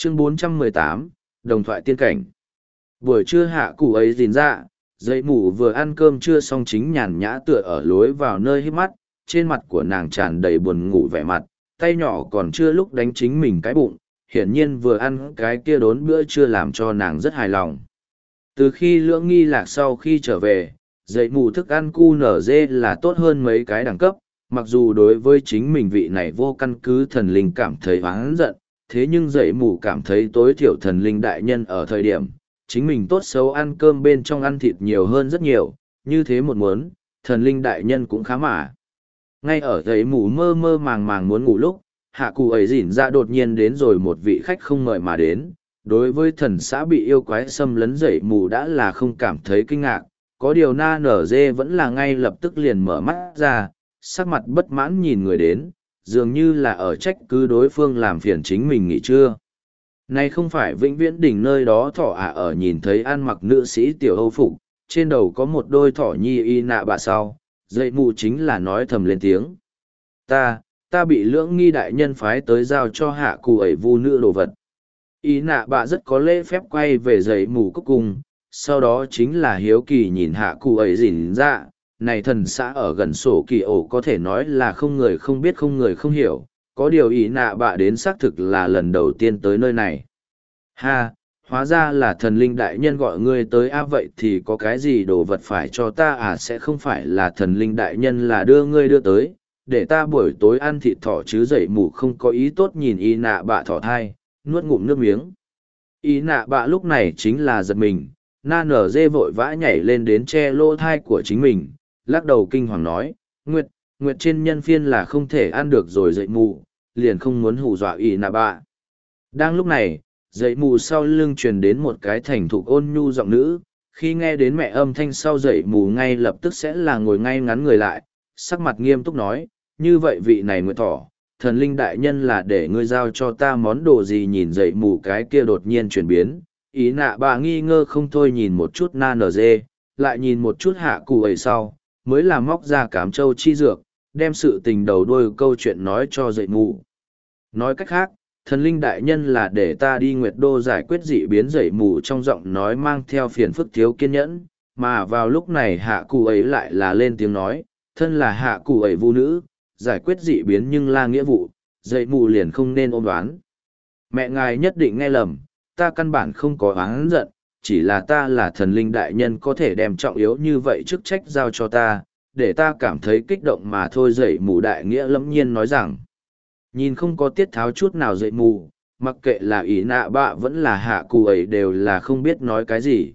Chương 418, Đồng thoại tiên cảnh. Buổi trưa hạ cụ ấy rìn ra, dậy mù vừa ăn cơm trưa xong chính nhàn nhã tựa ở lối vào nơi hít mắt, trên mặt của nàng tràn đầy buồn ngủ vẻ mặt, tay nhỏ còn chưa lúc đánh chính mình cái bụng, hiển nhiên vừa ăn cái kia đốn bữa trưa làm cho nàng rất hài lòng. Từ khi Lưỡng Nghi Lạc sau khi trở về, dậy mù thức ăn cu nở dê là tốt hơn mấy cái đẳng cấp, mặc dù đối với chính mình vị này vô căn cứ thần linh cảm thấy oán giận, thế nhưng dậy mù cảm thấy tối thiểu thần linh đại nhân ở thời điểm, chính mình tốt xấu ăn cơm bên trong ăn thịt nhiều hơn rất nhiều, như thế một muốn, thần linh đại nhân cũng khá mà. Ngay ở dậy mù mơ mơ màng màng muốn ngủ lúc, hạ cụ ấy dỉn ra đột nhiên đến rồi một vị khách không mời mà đến. Đối với thần xã bị yêu quái xâm lấn dậy mù đã là không cảm thấy kinh ngạc, có điều na nở dê vẫn là ngay lập tức liền mở mắt ra, sắc mặt bất mãn nhìn người đến, dường như là ở trách cứ đối phương làm phiền chính mình nghỉ trưa. Này không phải vĩnh viễn đỉnh nơi đó thỏ ở nhìn thấy ăn mặc nữ sĩ tiểu âu phục, trên đầu có một đôi thỏ nhi y nạ bà sau, dậy mù chính là nói thầm lên tiếng. Ta bị Lưỡng Nghi đại nhân phái tới giao cho hạ cụ ấy vu nữ đồ vật. Y nạ bà rất có lễ phép quay về dậy mù cúc cung, sau đó chính là hiếu kỳ nhìn hạ cụ ấy rỉn ra, này thần xã ở gần sổ kỳ ổ có thể nói là không người không biết không người không hiểu, có điều ý nạ bạ đến xác thực là lần đầu tiên tới nơi này. Ha, hóa ra là thần linh đại nhân gọi ngươi tới vậy thì có cái gì đồ vật phải cho ta sẽ không phải là thần linh đại nhân là đưa ngươi đưa tới, để ta buổi tối ăn thịt thỏ chứ dậy mù không có ý tốt nhìn ý nạ bạ thỏ thai, nuốt ngụm nước miếng. Ý nạ bạ lúc này chính là giật mình, na nở dê vội vã nhảy lên đến che lỗ thai của chính mình, lắc đầu kinh hoàng nói, Nguyệt trên nhân phiên là không thể ăn được rồi dậy mù, liền không muốn hù dọa ý nạ bạ. Đang lúc này, dậy mù sau lưng truyền đến một cái thành thục ôn nhu giọng nữ, khi nghe đến mẹ âm thanh sau dậy mù ngay lập tức sẽ là ngồi ngay ngắn người lại, sắc mặt nghiêm túc nói, như vậy vị này Nguyệt thỏ, thần linh đại nhân là để ngươi giao cho ta món đồ gì nhìn dậy mù cái kia đột nhiên chuyển biến, ý nạ bà nghi ngơ không thôi nhìn một chút na nở dê, lại nhìn một chút hạ cụ ấy sau, mới là móc ra cám châu chi dược, đem sự tình đầu đuôi câu chuyện nói cho dậy mù. Nói cách khác, thần linh đại nhân là để ta đi Nguyệt Đô giải quyết dị biến dậy mù trong giọng nói mang theo phiền phức thiếu kiên nhẫn, mà vào lúc này hạ cụ ấy lại là lên tiếng nói, thân là hạ cụ ấy vu nữ, giải quyết dị biến nhưng là nghĩa vụ, dậy mù liền không nên ôm đoán. Mẹ ngài nhất định nghe lầm, ta căn bản không có oán giận, chỉ là ta là thần linh đại nhân có thể đem trọng yếu như vậy chức trách giao cho ta, để ta cảm thấy kích động mà thôi dậy mù đại nghĩa lẫm nhiên nói rằng. Nhìn không có tiết tháo chút nào dậy mù, mặc kệ là ý nạ bạ vẫn là hạ cụ ấy đều là không biết nói cái gì.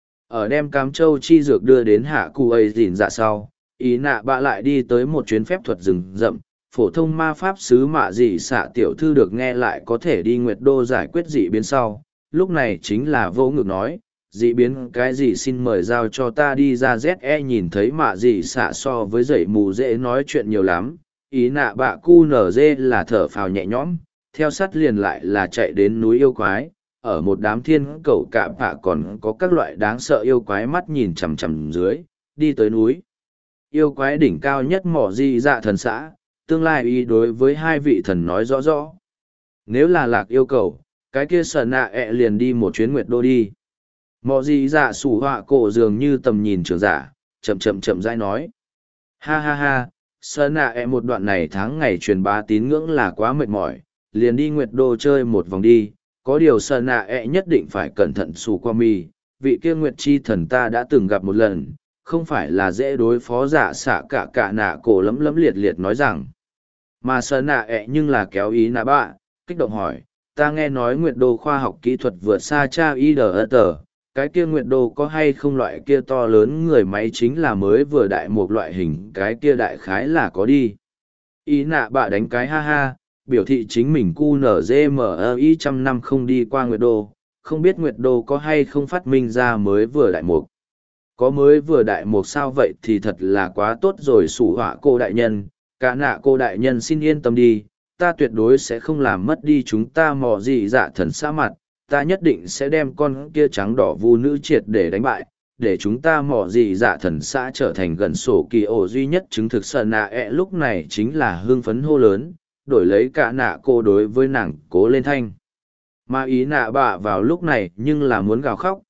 Ở đem cám châu chi dược đưa đến hạ cụ ấy dìn dạ sau, ý nạ bạ lại đi tới một chuyến phép thuật rừng rậm, phổ thông ma pháp sứ mạ dị xạ tiểu thư được nghe lại có thể đi Nguyệt Đô giải quyết dị biến sau, lúc này chính là vô ngực nói, dị biến cái gì xin mời giao cho ta đi ra ZE nhìn thấy mạ dị xạ so với dậy mù dễ nói chuyện nhiều lắm, ý nạ bạ cu nở dê là thở phào nhẹ nhõm, theo sát liền lại là chạy đến núi yêu quái, ở một đám thiên cẩu cạm bạ còn có các loại đáng sợ yêu quái mắt nhìn chằm chằm dưới, đi tới núi. Yêu quái đỉnh cao nhất mỏ di dạ thần xã, tương lai y đối với hai vị thần nói rõ rõ. Nếu là lạc yêu cầu, cái kia sợ nạ liền đi một chuyến Nguyệt Đô đi. Mỏ di dạ sủ họa cổ dường như tầm nhìn trường giả, chậm rãi nói. Ha ha ha, sợ nạ một đoạn này tháng ngày truyền bá tín ngưỡng là quá mệt mỏi, liền đi Nguyệt Đô chơi một vòng đi. Có điều sợ nạ nhất định phải cẩn thận sủ qua mi, vị kia Nguyệt chi thần ta đã từng gặp một lần, không phải là dễ đối phó giả xạ cả nạ cổ lấm liệt liệt nói rằng. Mà sợ nạ nhưng là kéo ý nạ bạ, kích động hỏi, ta nghe nói Nguyệt Đô khoa học kỹ thuật vượt xa cha IDR, cái kia Nguyệt Đô có hay không loại kia to lớn người máy chính là mới vừa đại một loại hình cái kia đại khái là có đi. Ý nạ bạ đánh cái ha ha, biểu thị chính mình QNZMI trăm năm không đi qua Nguyệt Đô, không biết Nguyệt Đô có hay không phát minh ra mới vừa đại mục. Có mới vừa đại mục sao vậy thì thật là quá tốt rồi sủ họa cô đại nhân, cả nạ cô đại nhân xin yên tâm đi, ta tuyệt đối sẽ không làm mất đi chúng ta mò gì dạ thần xã mặt, ta nhất định sẽ đem con kia trắng đỏ vu nữ triệt để đánh bại, để chúng ta mò gì dạ thần xã trở thành gần sổ kỳ ổ duy nhất chứng thực sợ nạ lúc này chính là hương phấn hô lớn, đổi lấy cả nạ cô đối với nàng cố lên thanh. Mà ý nạ bạ vào lúc này nhưng là muốn gào khóc,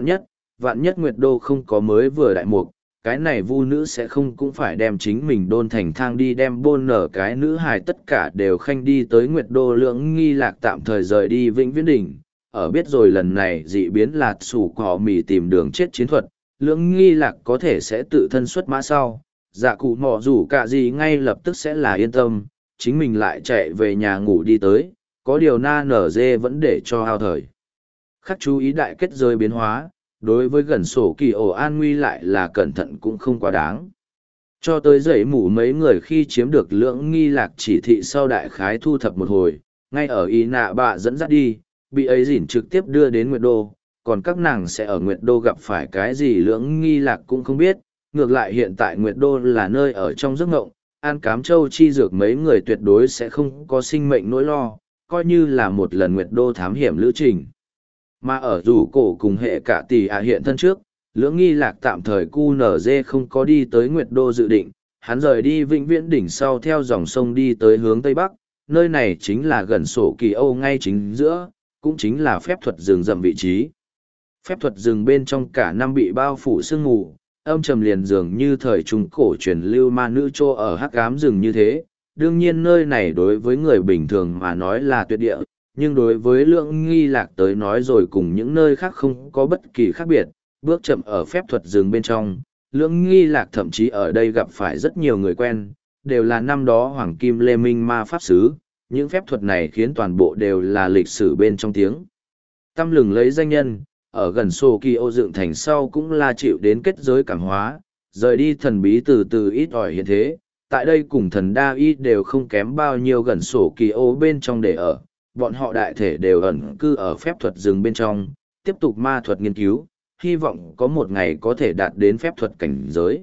vạn nhất Nguyệt Đô không có mới vừa đại mục, cái này vu nữ sẽ không cũng phải đem chính mình đôn thành thang đi đem bôn nở cái nữ hài tất cả đều khanh đi tới Nguyệt Đô. Lưỡng nghi lạc tạm thời rời đi Vĩnh Viễn Đỉnh, ở biết rồi lần này dị biến lạt sủ cỏ mì tìm đường chết chiến thuật, lưỡng nghi lạc có thể sẽ tự thân xuất mã sau. Dạ cụ mọ rủ cả gì ngay lập tức sẽ là yên tâm, chính mình lại chạy về nhà ngủ đi tới, có điều na nở dê vẫn để cho hao thời. Khắc chú ý đại kết rơi biến hóa, đối với gần sổ kỳ ổ an nguy lại là cẩn thận cũng không quá đáng. Cho tới dậy mủ mấy người khi chiếm được lưỡng nghi lạc chỉ thị sau đại khái thu thập một hồi, ngay ở ý nạ bạ dẫn dắt đi, bị ấy dỉn trực tiếp đưa đến Nguyệt Đô, còn các nàng sẽ ở Nguyệt Đô gặp phải cái gì lưỡng nghi lạc cũng không biết. Ngược lại hiện tại Nguyệt Đô là nơi ở trong giấc ngộng, An Cám Châu chi dược mấy người tuyệt đối sẽ không có sinh mệnh nỗi lo, coi như là một lần Nguyệt Đô thám hiểm lữ trình. Mà ở rủ cổ cùng hệ cả tỷ hiện thân trước, lưỡng nghi lạc tạm thời QNZ không có đi tới Nguyệt Đô dự định, hắn rời đi Vĩnh Viễn Đỉnh sau theo dòng sông đi tới hướng Tây Bắc, nơi này chính là gần sổ kỳ Âu ngay chính giữa, cũng chính là phép thuật rừng rậm vị trí. Phép thuật rừng bên trong cả năm bị bao phủ sương mù, âm trầm liền dường như thời trung cổ truyền lưu ma nữ trô ở hắc ám rừng như thế. Đương nhiên nơi này đối với người bình thường mà nói là tuyệt địa, nhưng đối với lưỡng nghi lạc tới nói rồi cùng những nơi khác không có bất kỳ khác biệt, bước chậm ở phép thuật rừng bên trong, lưỡng nghi lạc thậm chí ở đây gặp phải rất nhiều người quen, đều là năm đó Hoàng Kim Lê Minh ma pháp sứ, những phép thuật này khiến toàn bộ đều là lịch sử bên trong tiếng. Tâm lừng lấy danh nhân, ở gần sô kỳ ô dựng thành sau cũng là chịu đến kết giới cảm hóa, rời đi thần bí từ từ ít ỏi hiện thế, tại đây cùng thần đa y đều không kém bao nhiêu gần sổ kỳ ô bên trong để ở, bọn họ đại thể đều ẩn cư ở phép thuật rừng bên trong, tiếp tục ma thuật nghiên cứu, hy vọng có một ngày có thể đạt đến phép thuật cảnh giới.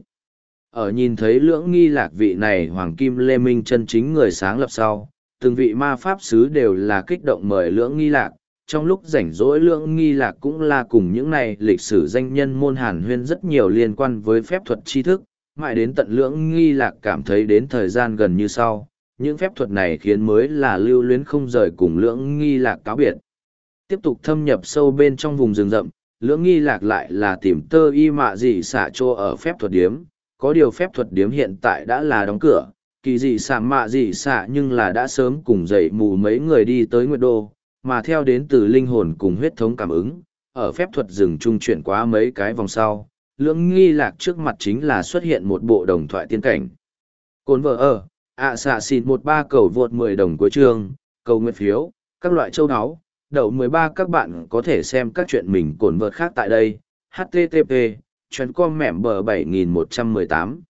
Ở nhìn thấy lưỡng nghi lạc vị này Hoàng Kim Lê Minh chân chính người sáng lập sau, từng vị ma pháp sứ đều là kích động mời lưỡng nghi lạc, trong lúc rảnh rỗi lưỡng nghi lạc cũng là cùng những này lịch sử danh nhân môn hàn huyên rất nhiều liên quan với phép thuật tri thức, mãi đến tận lưỡng nghi lạc cảm thấy đến thời gian gần như sau, những phép thuật này khiến mới là lưu luyến không rời cùng lưỡng nghi lạc cáo biệt. Tiếp tục thâm nhập sâu bên trong vùng rừng rậm, lưỡng nghi lạc lại là tìm tơ y mạ gì xả trô ở phép thuật điếm, có điều phép thuật điếm hiện tại đã là đóng cửa, kỳ gì xả mạ gì xả nhưng là đã sớm cùng dậy mù mấy người đi tới Nguyệt Đô, mà theo đến từ linh hồn cùng huyết thống cảm ứng, ở phép thuật rừng trung chuyển qua mấy cái vòng sau, lưỡng nghi lạc trước mặt chính là xuất hiện một bộ đồng thoại tiên cảnh. Cồn vợ ở, xạ xịt 13 cầu vượt 10 đồng cuối chương, cầu nguyện phiếu, các loại châu áo, đậu 13 các bạn có thể xem các chuyện mình cồn vợt khác tại đây, http, chuyến com mẻm bờ 7118.